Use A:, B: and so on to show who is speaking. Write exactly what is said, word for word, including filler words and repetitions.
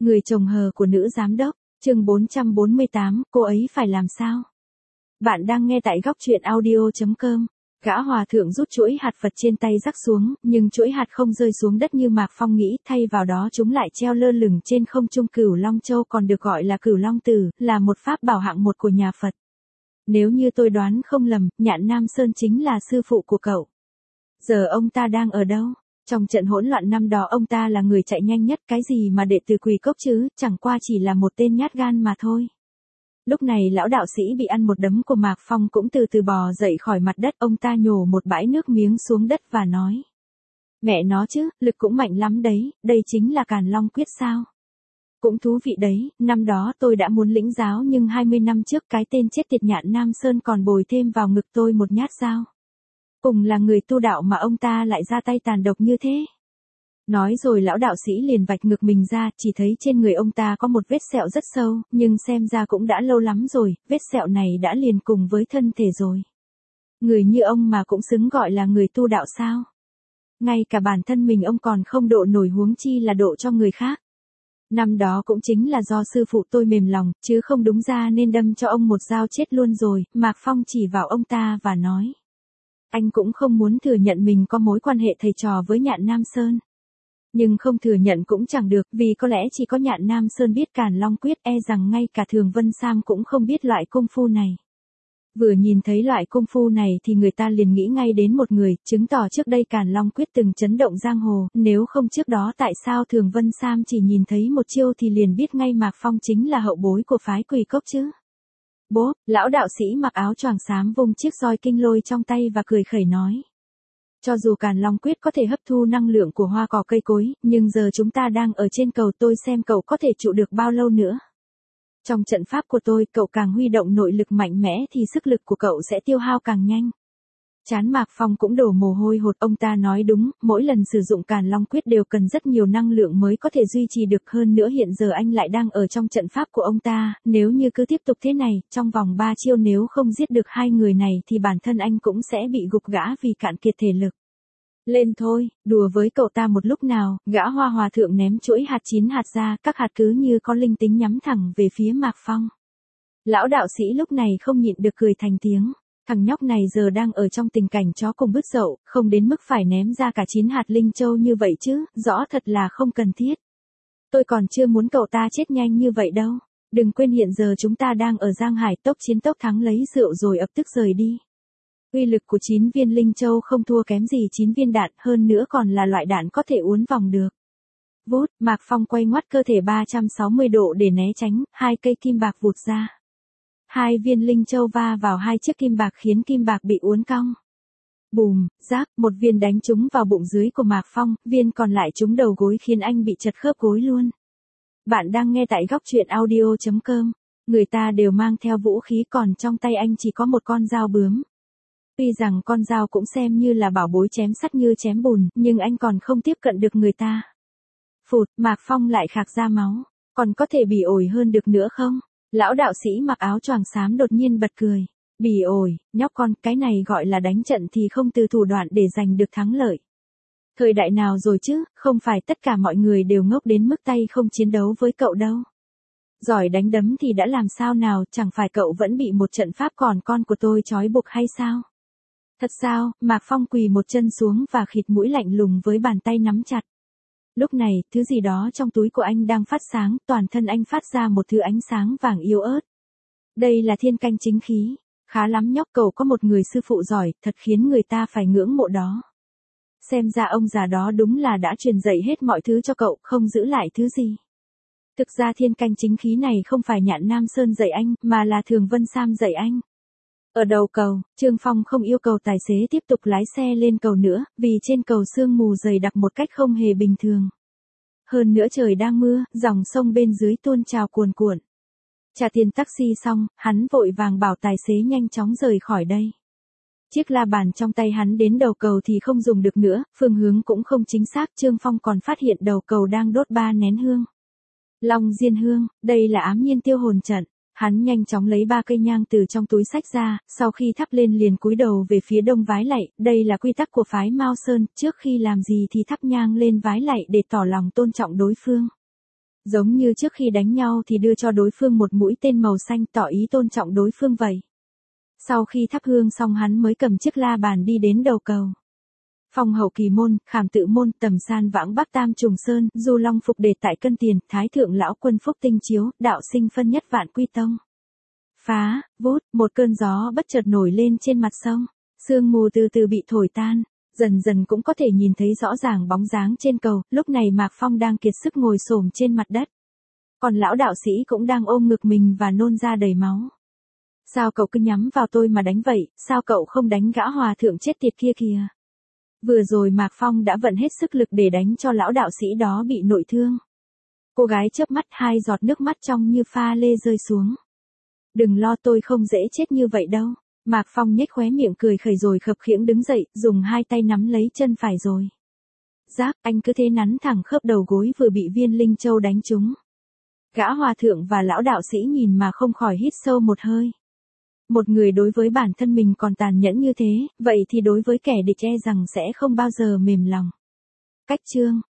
A: Người chồng hờ của nữ giám đốc, chương bốn trăm bốn mươi tám, cô ấy phải làm sao? Bạn đang nghe tại góc truyện audio chấm com. Gã hòa thượng rút chuỗi hạt Phật trên tay rắc xuống, nhưng chuỗi hạt không rơi xuống đất như Mạc Phong nghĩ, thay vào đó chúng lại treo lơ lửng trên không trung. Cửu Long Châu còn được gọi là Cửu Long Tử, là một pháp bảo hạng một của nhà Phật. Nếu như tôi đoán không lầm, Nhạn Nam Sơn chính là sư phụ của cậu. Giờ ông ta đang ở đâu? Trong trận hỗn loạn năm đó ông ta là người chạy nhanh nhất, cái gì mà đệ tử Quỳ Cốc chứ, chẳng qua chỉ là một tên nhát gan mà thôi. Lúc này lão đạo sĩ bị ăn một đấm của Mạc Phong cũng từ từ bò dậy khỏi mặt đất, ông ta nhổ một bãi nước miếng xuống đất và nói. Mẹ nó chứ, lực cũng mạnh lắm đấy, đây chính là Càn Long Quyết sao? Cũng thú vị đấy, năm đó tôi đã muốn lĩnh giáo nhưng hai mươi năm trước cái tên chết tiệt Nhạn Nam Sơn còn bồi thêm vào ngực tôi một nhát dao. Cùng là người tu đạo mà ông ta lại ra tay tàn độc như thế. Nói rồi lão đạo sĩ liền vạch ngực mình ra, chỉ thấy trên người ông ta có một vết sẹo rất sâu, nhưng xem ra cũng đã lâu lắm rồi, vết sẹo này đã liền cùng với thân thể rồi. Người như ông mà cũng xứng gọi là người tu đạo sao? Ngay cả bản thân mình ông còn không độ nổi, huống chi là độ cho người khác. Năm đó cũng chính là do sư phụ tôi mềm lòng, chứ không đúng ra nên đâm cho ông một dao chết luôn rồi. Mạc Phong chỉ vào ông ta và nói. Anh cũng không muốn thừa nhận mình có mối quan hệ thầy trò với Nhạn Nam Sơn. Nhưng không thừa nhận cũng chẳng được, vì có lẽ chỉ có Nhạn Nam Sơn biết Càn Long Quyết, e rằng ngay cả Thường Vân Sam cũng không biết loại công phu này. Vừa nhìn thấy loại công phu này thì người ta liền nghĩ ngay đến một người, chứng tỏ trước đây Càn Long Quyết từng chấn động giang hồ, nếu không trước đó tại sao Thường Vân Sam chỉ nhìn thấy một chiêu thì liền biết ngay Mạc Phong chính là hậu bối của phái Quỳ Cốc chứ. Bố, lão đạo sĩ mặc áo choàng xám vung chiếc roi kinh lôi trong tay và cười khẩy nói. Cho dù Càn Long Quyết có thể hấp thu năng lượng của hoa cỏ cây cối, nhưng giờ chúng ta đang ở trên cầu, tôi xem cậu có thể trụ được bao lâu nữa. Trong trận pháp của tôi, cậu càng huy động nội lực mạnh mẽ thì sức lực của cậu sẽ tiêu hao càng nhanh. Chán Mạc Phong cũng đổ mồ hôi hột, ông ta nói đúng, mỗi lần sử dụng Càn Long Quyết đều cần rất nhiều năng lượng mới có thể duy trì được, hơn nữa hiện giờ anh lại đang ở trong trận pháp của ông ta, nếu như cứ tiếp tục thế này, trong vòng ba chiêu nếu không giết được hai người này thì bản thân anh cũng sẽ bị gục gã vì cạn kiệt thể lực. Lên thôi, đùa với cậu ta một lúc nào, gã hoa hòa thượng ném chuỗi hạt chín hạt ra, các hạt cứ như có linh tính nhắm thẳng về phía Mạc Phong. Lão đạo sĩ lúc này không nhịn được cười thành tiếng. Thằng nhóc này giờ đang ở trong tình cảnh chó cùng bứt dậu, không đến mức phải ném ra cả chín hạt linh châu như vậy chứ, rõ thật là không cần thiết. Tôi còn chưa muốn cậu ta chết nhanh như vậy đâu. Đừng quên hiện giờ chúng ta đang ở Giang Hải, tốc chiến tốc thắng lấy rượu rồi ập tức rời đi. Uy lực của chín viên linh châu không thua kém gì chín viên đạn, hơn nữa còn là loại đạn có thể uốn vòng được. Vút, Mạc Phong quay ngoắt cơ thể ba trăm sáu mươi độ để né tránh, hai cây kim bạc vụt ra. Hai viên linh châu va vào hai chiếc kim bạc khiến kim bạc bị uốn cong. Bùm, rác, một viên đánh trúng vào bụng dưới của Mạc Phong, viên còn lại trúng đầu gối khiến anh bị chật khớp gối luôn. Bạn đang nghe tại góc truyện audio chấm com. Người ta đều mang theo vũ khí, còn trong tay anh chỉ có một con dao bướm. Tuy rằng con dao cũng xem như là bảo bối chém sắt như chém bùn, nhưng anh còn không tiếp cận được người ta. Phụt, Mạc Phong lại khạc ra máu. Còn có thể bỉ ổi hơn được nữa không? Lão đạo sĩ mặc áo choàng xám đột nhiên bật cười. Bỉ ổi, nhóc con, cái này gọi là đánh trận thì không từ thủ đoạn để giành được thắng lợi. Thời đại nào rồi chứ, không phải tất cả mọi người đều ngốc đến mức tay không chiến đấu với cậu đâu. Giỏi đánh đấm thì đã làm sao nào, chẳng phải cậu vẫn bị một trận pháp còn con của tôi trói buộc hay sao? Thật sao? Mạc Phong quỳ một chân xuống và khịt mũi lạnh lùng với bàn tay nắm chặt. Lúc này, thứ gì đó trong túi của anh đang phát sáng, toàn thân anh phát ra một thứ ánh sáng vàng yếu ớt. Đây là thiên canh chính khí. Khá lắm nhóc, cậu có một người sư phụ giỏi, thật khiến người ta phải ngưỡng mộ đó. Xem ra ông già đó đúng là đã truyền dạy hết mọi thứ cho cậu, không giữ lại thứ gì. Thực ra thiên canh chính khí này không phải Nhạn Nam Sơn dạy anh, mà là Thường Vân Sam dạy anh. Ở đầu cầu, Trương Phong không yêu cầu tài xế tiếp tục lái xe lên cầu nữa, vì trên cầu sương mù dày đặc một cách không hề bình thường. Hơn nữa trời đang mưa, dòng sông bên dưới tuôn trào cuồn cuộn. Trả tiền taxi xong, hắn vội vàng bảo tài xế nhanh chóng rời khỏi đây. Chiếc la bàn trong tay hắn đến đầu cầu thì không dùng được nữa, phương hướng cũng không chính xác, Trương Phong còn phát hiện đầu cầu đang đốt ba nén hương. Long diên hương, đây là ám nhiên tiêu hồn trận. Hắn nhanh chóng lấy ba cây nhang từ trong túi xách ra, sau khi thắp lên liền cúi đầu về phía đông vái lạy, đây là quy tắc của phái Mao Sơn, trước khi làm gì thì thắp nhang lên vái lạy để tỏ lòng tôn trọng đối phương. Giống như trước khi đánh nhau thì đưa cho đối phương một mũi tên màu xanh tỏ ý tôn trọng đối phương vậy. Sau khi thắp hương xong hắn mới cầm chiếc la bàn đi đến đầu cầu. Phong hậu kỳ môn, khảm tự môn, tầm san vãng bắc tam trùng sơn, du long phục đề tại cân tiền, thái thượng lão quân phúc tinh chiếu, đạo sinh phân nhất vạn quy tông. Phá, vút, một cơn gió bất chợt nổi lên trên mặt sông, sương mù từ từ bị thổi tan, dần dần cũng có thể nhìn thấy rõ ràng bóng dáng trên cầu, lúc này Mạc Phong đang kiệt sức ngồi xổm trên mặt đất. Còn lão đạo sĩ cũng đang ôm ngực mình và nôn ra đầy máu. Sao cậu cứ nhắm vào tôi mà đánh vậy, sao cậu không đánh gã hòa thượng chết tiệt kia kìa? Vừa rồi Mạc Phong đã vận hết sức lực để đánh cho lão đạo sĩ đó bị nội thương. Cô gái chớp mắt, hai giọt nước mắt trong như pha lê rơi xuống. Đừng lo, tôi không dễ chết như vậy đâu. Mạc Phong nhếch khóe miệng cười khẩy rồi khập khiễng đứng dậy, dùng hai tay nắm lấy chân phải rồi. Giác, anh cứ thế nắn thẳng khớp đầu gối vừa bị viên linh châu đánh trúng. Gã hòa thượng và lão đạo sĩ nhìn mà không khỏi hít sâu một hơi. Một người đối với bản thân mình còn tàn nhẫn như thế, vậy thì đối với kẻ địch e rằng sẽ không bao giờ mềm lòng. Cách chương